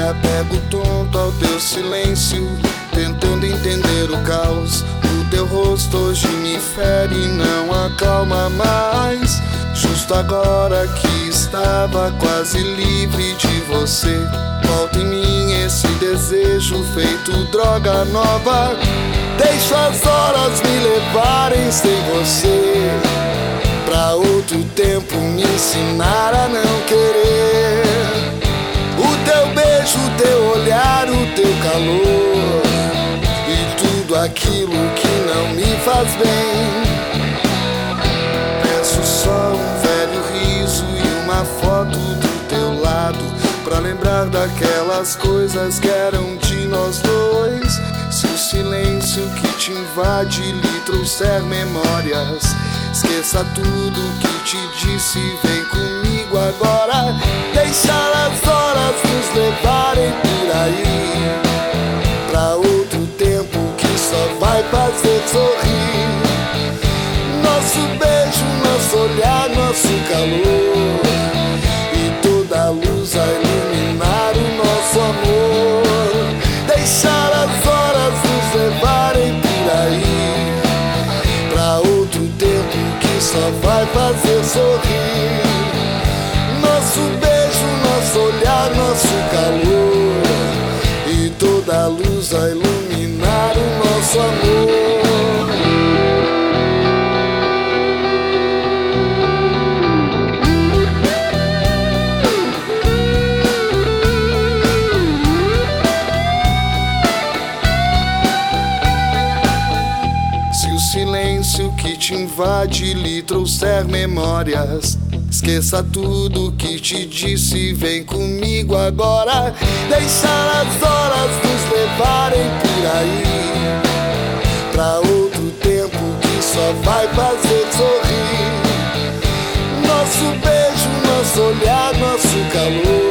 apego tonto ao teu silêncio, tentando entender o caos. O teu rosto hoje me fere e não acalma mais. Justo agora que estava quase livre de você, volta em mim esse desejo feito droga nova. Deixo as horas me levarem sem você, pra outro tempo me ensinar a não querer. O teu beijo, o teu olhar, o teu calor e tudo aquilo que não me faz bem. Peço só um velho riso e uma foto do teu lado, pra lembrar daquelas coisas que eram de nós dois. Se o silêncio que te invade lhe trouxer memórias, esqueça tudo que te disse, vem comigo agora. Deixar as horas nos levarem por aí, pra outro tempo que só vai fazer sorrir. Nosso beijo, nosso olhar, nosso calor e toda a luz a iluminar o nosso amor. Deixar as horas nos levarem por aí, pra outro tempo que só vai fazer sorrir. Nosso beijo, nosso olhar, nosso calor e toda a luz a iluminar o nosso amor. Silêncio que te invade lhe trouxer memórias, esqueça tudo que te disse, vem comigo agora. Deixar as horas nos levarem por aí, pra outro tempo que só vai fazer sorrir. Nosso beijo, nosso olhar, nosso calor